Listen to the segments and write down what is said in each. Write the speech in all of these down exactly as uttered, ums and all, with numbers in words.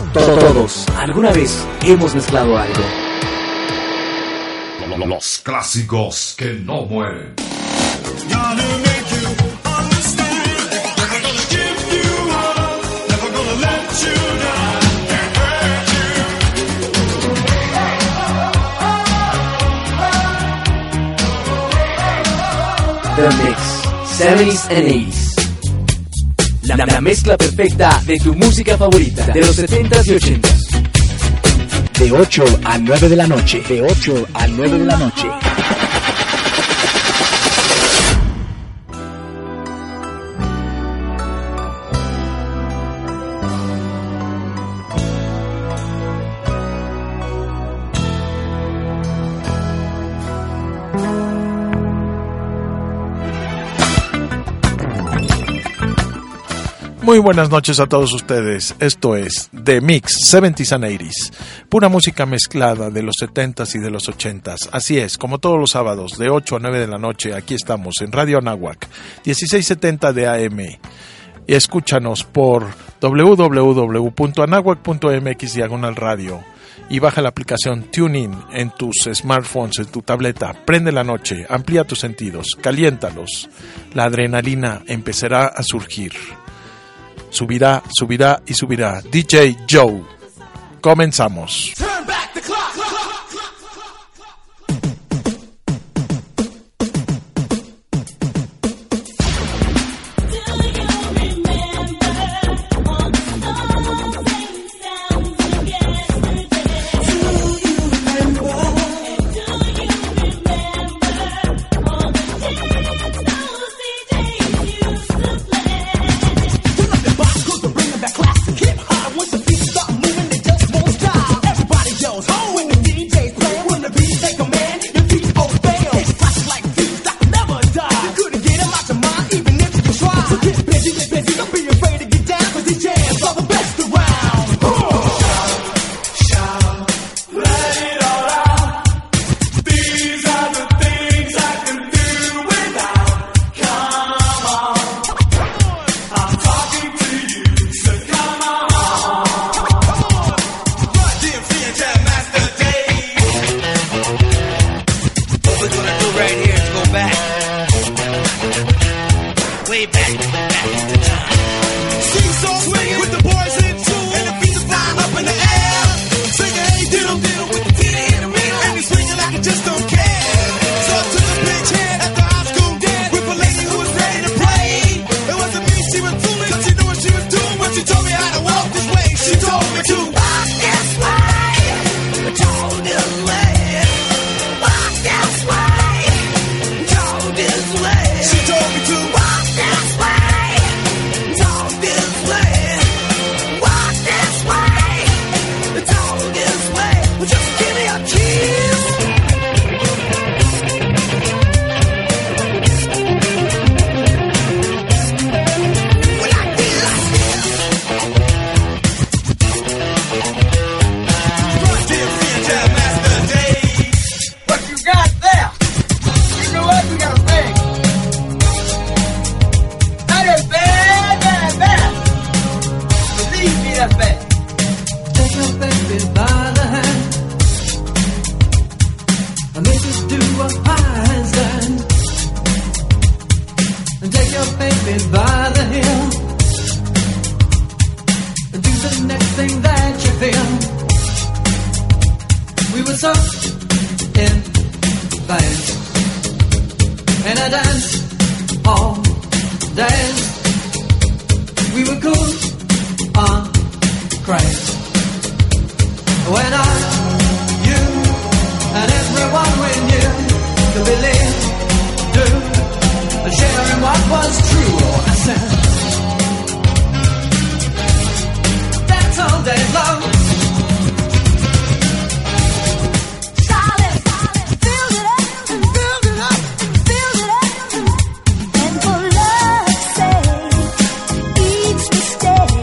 Todos, alguna vez hemos mezclado algo. Los clásicos que no mueren. The Mix, seventies and eighties. La, la mezcla perfecta de tu música favorita de los setentas y ochentas. De ocho a nueve de la noche. De ocho a nueve de la noche. Muy buenas noches a todos ustedes, esto es The Mix seventies and eighties, pura música mezclada de los setentas y de los ochentas, así es, como todos los sábados de ocho a nueve de la noche, aquí estamos en Radio Anáhuac, dieciséis setenta de A M, y escúchanos por doble u doble u doble u punto anáhuac punto m x diagonal radio, y baja la aplicación TuneIn en tus smartphones, en tu tableta, prende la noche, amplía tus sentidos, caliéntalos, la adrenalina empezará a surgir. Subirá, subirá y subirá. D J Joe. Comenzamos. Stay.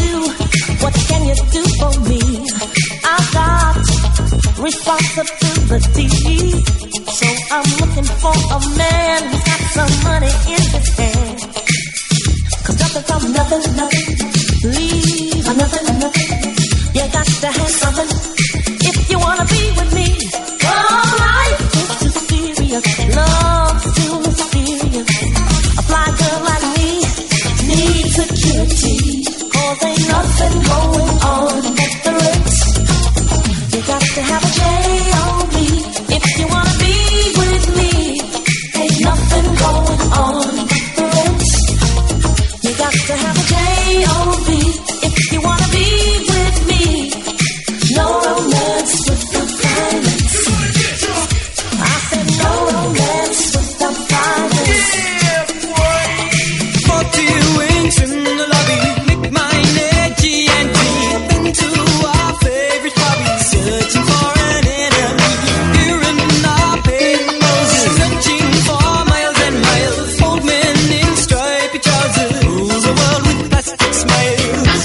you. What can you do for me? I've got responsibility, so I'm looking for a man who's got some money in his hand. Cause nothing from nothing, nothing, leave nothing, nothing. You got to have something if you wanna be with me. Oh, life is too serious, love's too mysterious. A fly girl like me needs security, cause ain't nothing going on at the Ritz. You got to have a J O B if you wanna be with me. Ain't nothing going on at the Ritz. You got to have a J O B if you wanna be with me. No romance without violence. I said no romance without violence. Yeah, boy. forty wings in the lobby, lick my energy and deep into our favorite hobby, searching for an enemy. Here in our papers, searching for miles and miles. Old men in striped trousers rule the world with plastic smiles.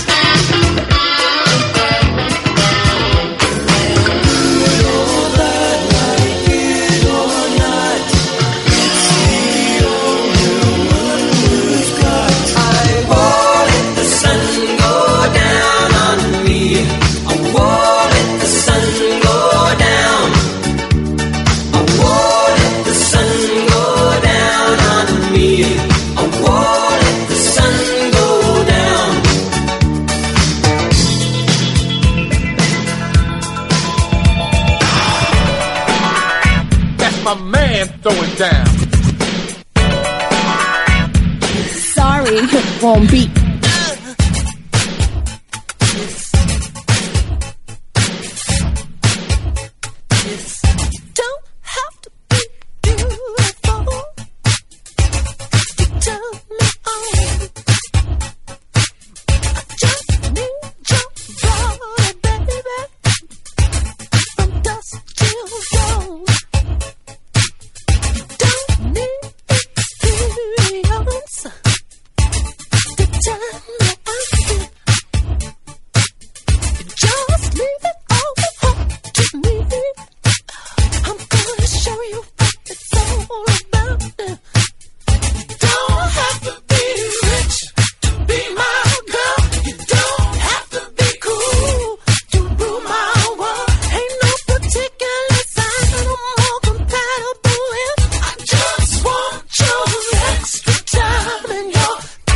My man throwing down. Sorry, wrong beat. Don't have to be beautiful to turn me on. I just need your body, baby, from dusk till dawn. Don't need experience to turn me on. Just leave it all up to me. I'm gonna show you what it's all about. Don't have to be rich to be my girl. You don't have to be cool to rule my world. Ain't no particular sign I'm more compatible with. I just want your extra time and your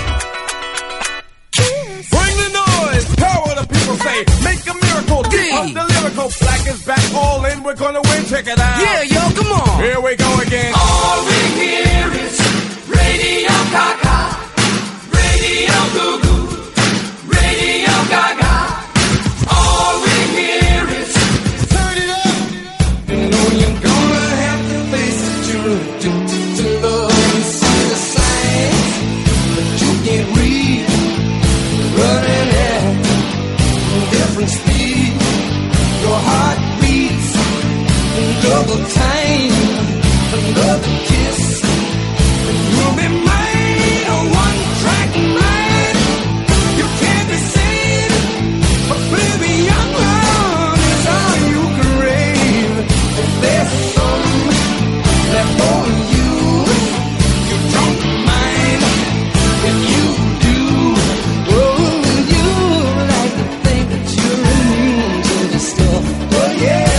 kiss. Bring the noise, power the people say. Make a miracle, keep up the lyrical. Black is back, all in, we're gonna win, check it out. Yeah, yo, come on. Here we go again. All we hear is Radio Gaga, Radio Goo Goo, Radio Gaga. All we hear is Turn it up. you know you're gonna have to face it. You're addicted to love. You see the signs, but you can't read. Running at different speed. Your heart beats double time. Another kiss. You'll be mine, a one-track mind. You can't be seen. Oblivion love is all you crave. If there's some left for you, you don't mind. If you do, oh, you like to think that you're immune to this stuff. But yeah.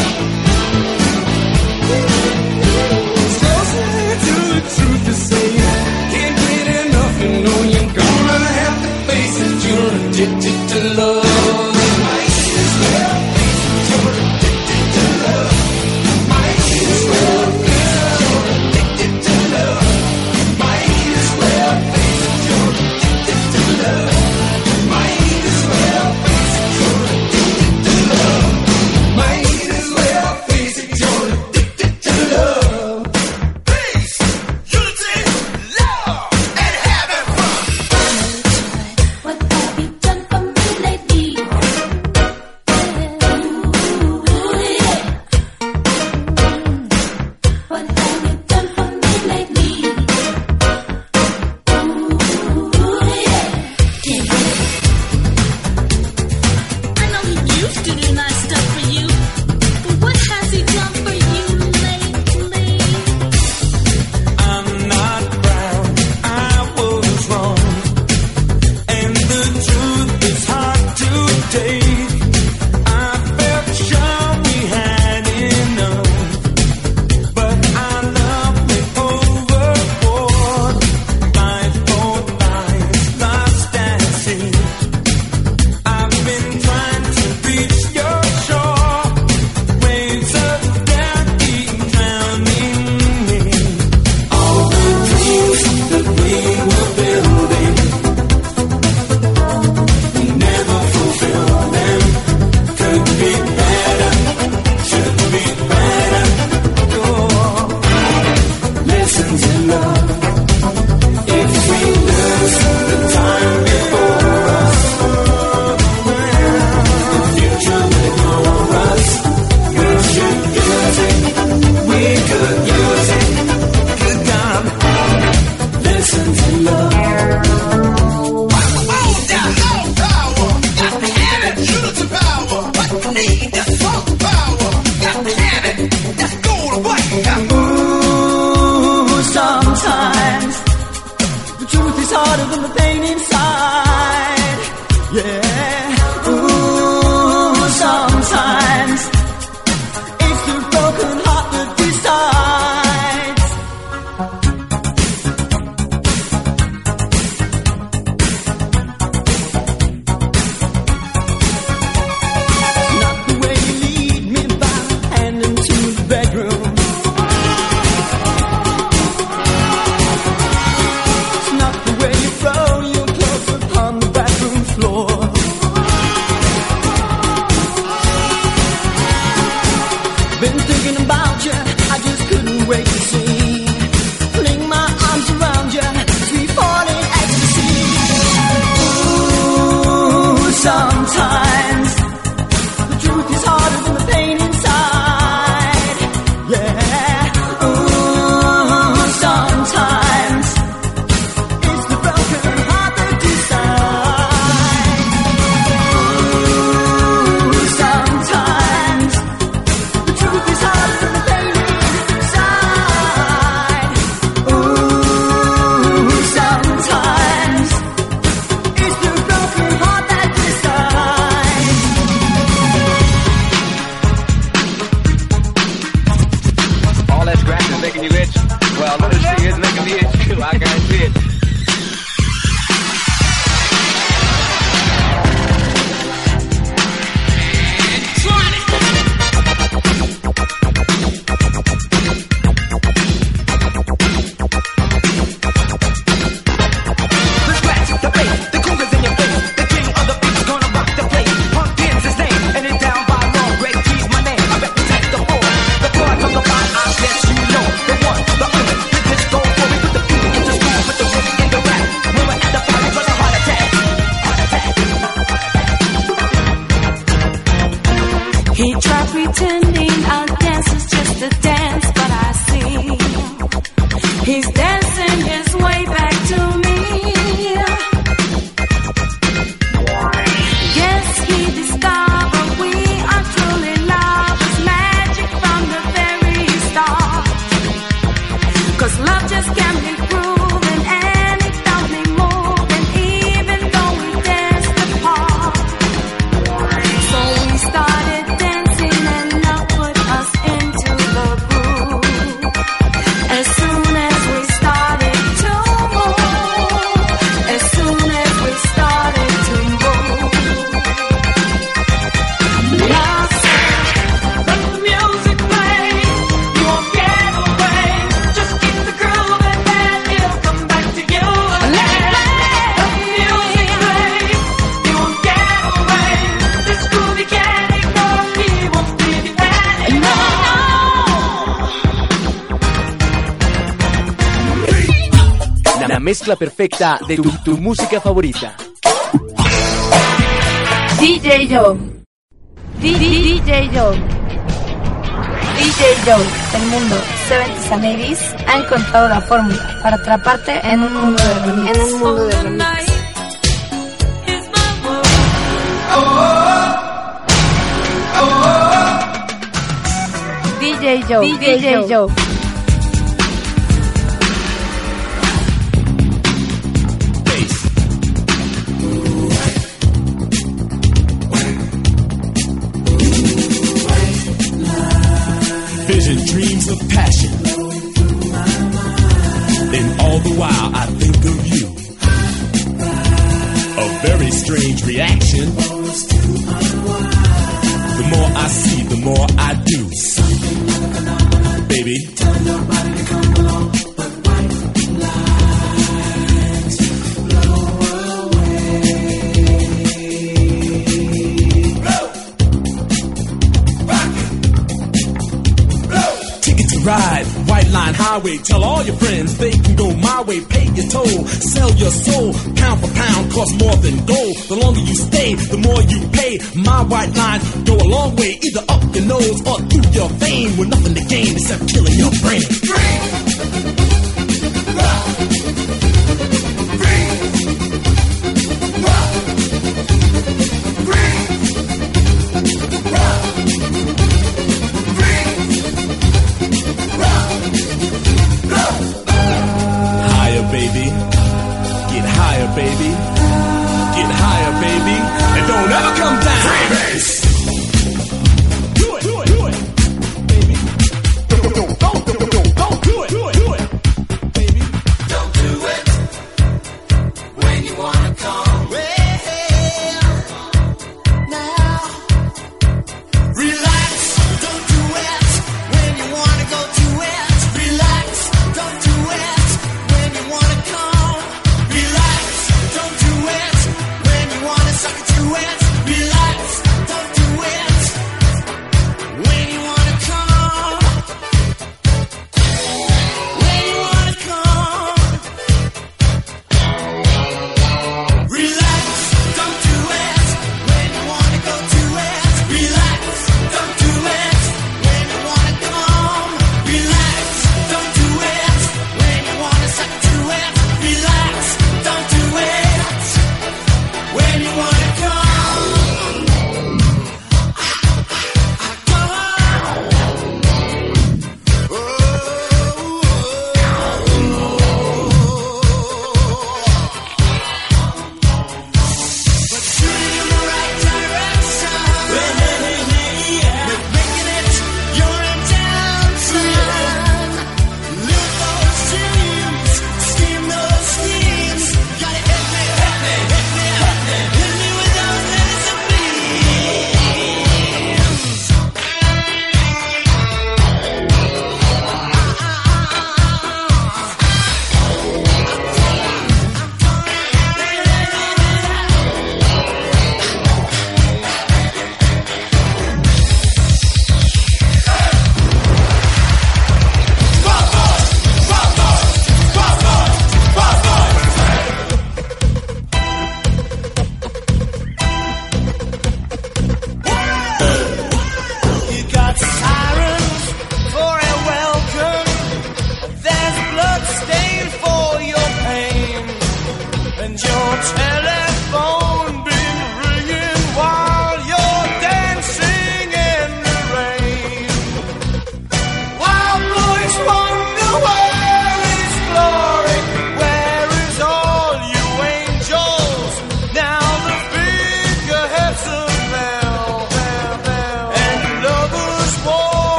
It's closer to the truth to say can't get enough. You know you're gonna have to face it. You're addicted to love. Might as well face it. You're addicted to love. Might as well face it. You're addicted to love. Might as well face it. You're addicted to love. Might as well face it. You're addicted to love. Might as well face it. You're addicted to love. Peace, unity, love, and having fun. What have you done for me lately? need that soul power. Got to have it. Let's go to work. Ooh, sometimes the truth is harder than the pain inside. Yeah. Ooh, sometimes it's the broken heart that decides. It's not the way you lead me by hand into the bedroom. It's not the way you throw your clothes upon the bathroom floor. Been thinking about you, I just couldn't wait to see. Fling my arms around you, sweet falling ecstasy. Ooh, sometimes the truth is harder than the pain inside. Yeah. Ooh, sometimes it's the broken heart that decides. Ooh, sometimes the truth is harder than the pain inside. Ooh, sometimes it's the broken heart that decides. All that scratch is making you itch. Well, little she is making me itch too. I can't see it. The scratch, the bass, the cougars in your face. The king of the beat's gonna rock the place. Pumpkin's his name, and it's down by law. Greg G's my name. I represent the four. The chords on the line, I guess you know. The one, the only, the disco boy. We put the beat into school, put the rhythm in the rap. When we're at the party, for the heart attack. Heart attack. He tried pretending our dance is just a dance, but I see he's dancing his way back to me. Yes, he discovered we are truly lovers, magic from the very start. 'Cause love just can't be proven, and it don't be moving, even though we danced apart. So we started dancing and love put us into the groove. As soon as we started to move, as soon as we started to move, love said, let the music play, you won't get away, just keep the groove and then it'll come back to you again. Let the music play, you won't get away, this groove you can't ignore, he won't leave you anymore. La, la mezcla perfecta de tu, tu música favorita. D J Joe. D J Joe. D J Joe, el mundo seventies and eighties ha encontrado la fórmula para atraparte en un mundo de remix. En un mundo de remix. D J Joe. D J Joe. Vision, dreams of passion. And all the while I think of you. A very strange reaction. The more I see, the more I do. Baby, tell your body to come along. But white lights blow away. Blow. Rock it. Blow. Ticket to ride, White Line Highway. Tell all your friends they can go my way. Pay your toll, sell your soul. Pound for pound, cost more than gold. The longer you stay, the more you pay. My white lines go a long way, either up your nose or through your vein, with nothing to gain except killing your brain. Rock.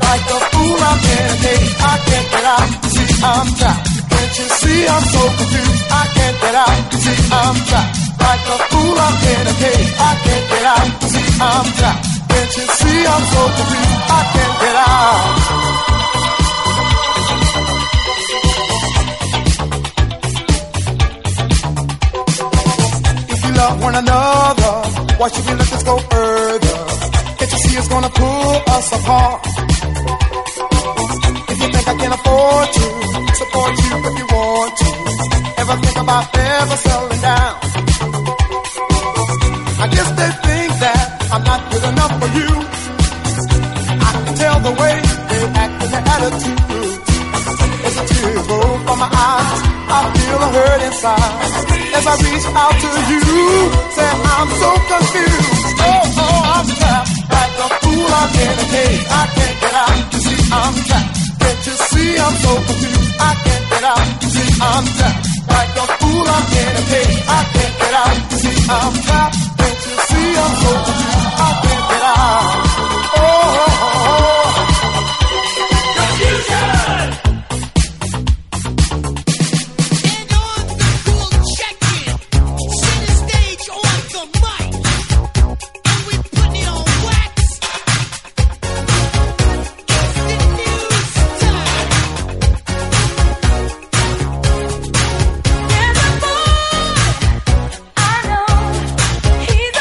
Like a fool, I'm in a cage. I can't get out. See, I'm trapped. Can't you see I'm so confused? I can't get out. See, I'm trapped. Like a fool, I'm in a cage. I can't get out. See, I'm trapped. Can't you see I'm so confused? I can't get out. If you love one another, why should we let this go further? Can't you see it's gonna pull us apart? If you think I can afford to support you if you want to, ever think about ever settling down? I guess they think that I'm not good enough for you. I can tell the way they act and their attitude. As a tear roll from my eyes, I feel a hurt inside. As I reach out to you, say I'm so confused. Oh, oh, I'm trapped like a fool. I'm in a cage. I can't get out. You see, I'm trapped. Can't you see I'm so confused? I can't get out. You see, I'm trapped like a fool. I'm in a cage. I can't get out. You see, I'm trapped. Can't you see I'm so confused? I can't get out. Oh, oh, oh, oh. Confusion. He's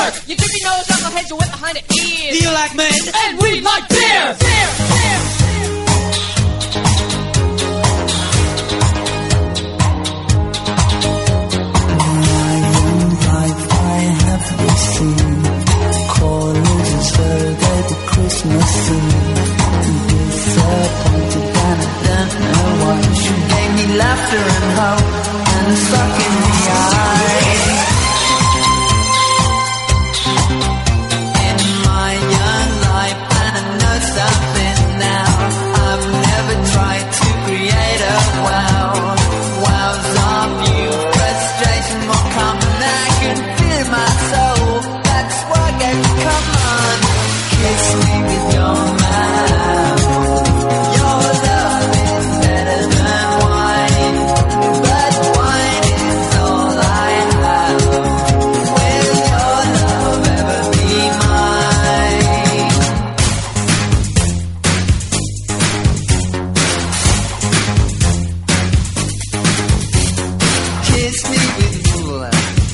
jerk. You dip your nose, knucklehead, you wet behind the ears. Do you like men? And we like beer. Beer, beer. Christmas Eve, disappointed and I don't know why. She gave me laughter and hope and a suck in the eye. In my young life, and I know something now, I've never tried to create a wow. Wows of you, frustration more common. I can feel my soul. That's why I get come on. Kiss me with your mouth. Your love is better than wine, but wine is all I have. Will your love ever be mine? Kiss me with your love.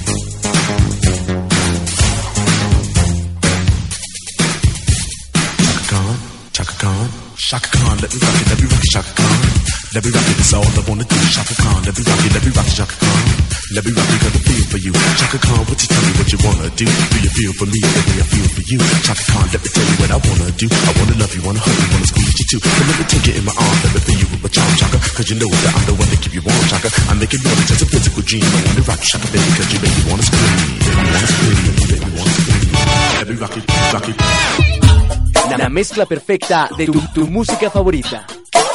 Shaka Khan, let me rock it, let me rock it, Shaka Khan. Let me rock it, that's all I wanna do. Shaka Khan, let me rock it, let me rock it, Shaka Khan. Let me rock it, got a feel for you. Shaka Khan, what you tell me what you wanna do? Do you feel for me the way I feel for you? Shaka Khan, let me tell you what I wanna do. I wanna love you, wanna hug you, wanna squeeze you too. But let me take it in my arms, let me feel you with my charm, Shaka. Cause you know that I'm the one that keep you warm, Shaka. I make it more than just a physical dream. I wanna rock you, Shaka, baby, cause you make me wanna scream. Make me wanna scream, you make me wanna scream. Let me rock it, rock it. La, la mezcla perfecta de tu, tu música favorita.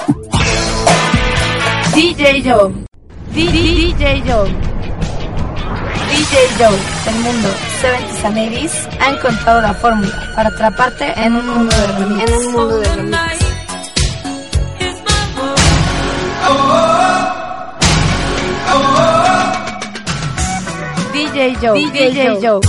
D J Joe. D J Joe. D J Joe, el mundo seventies and eighties ha encontrado la fórmula para atraparte en un mundo de remix. En un mundo de remix. D J Joe. D J Joe.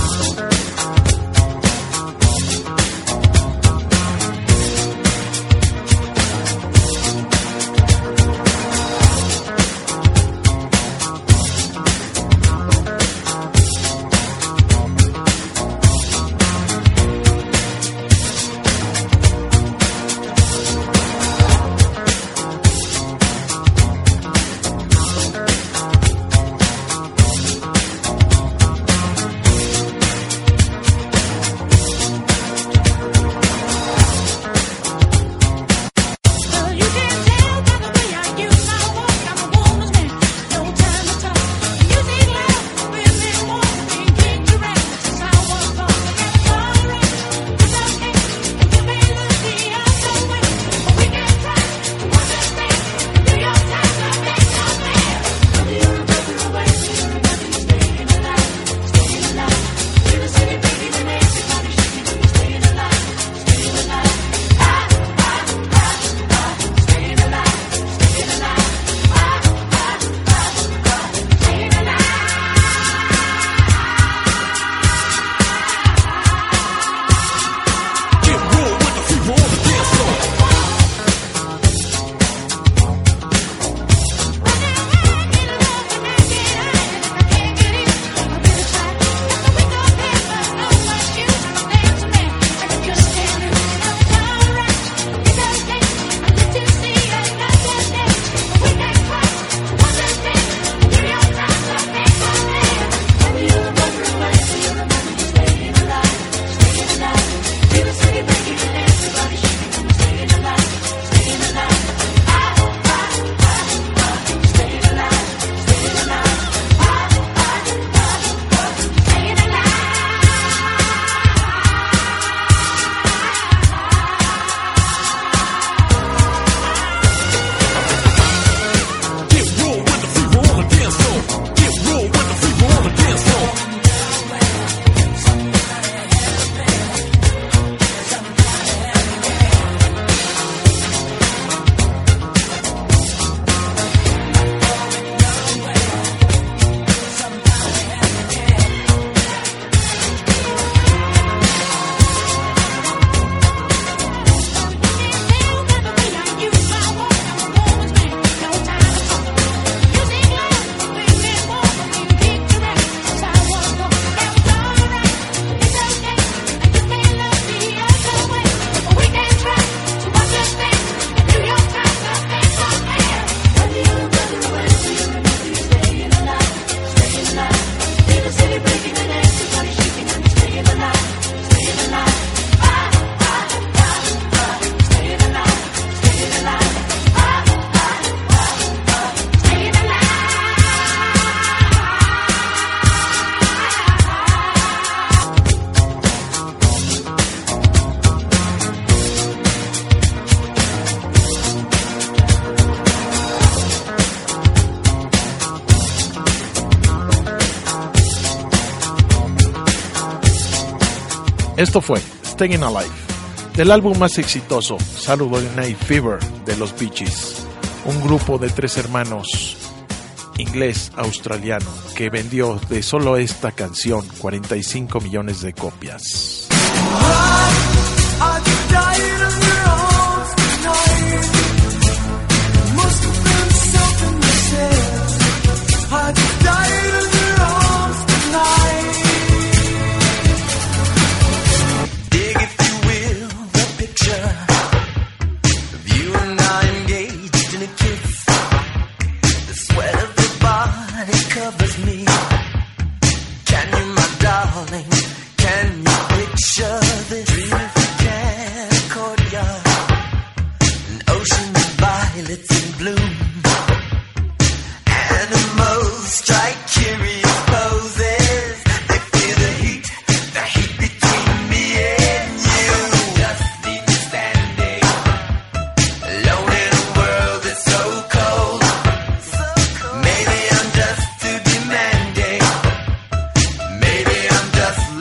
Esto fue Staying Alive, del álbum más exitoso, Saturday Night Fever, de los Bee Gees, un grupo de tres hermanos inglés-australiano que vendió de solo esta canción cuarenta y cinco millones de copias. Just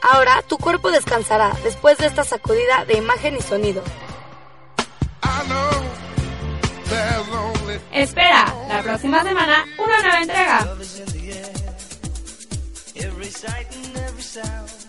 Ahora tu cuerpo descansará después de esta sacudida de imagen y sonido. Espera, la próxima semana una nueva entrega. Every sight and every sound.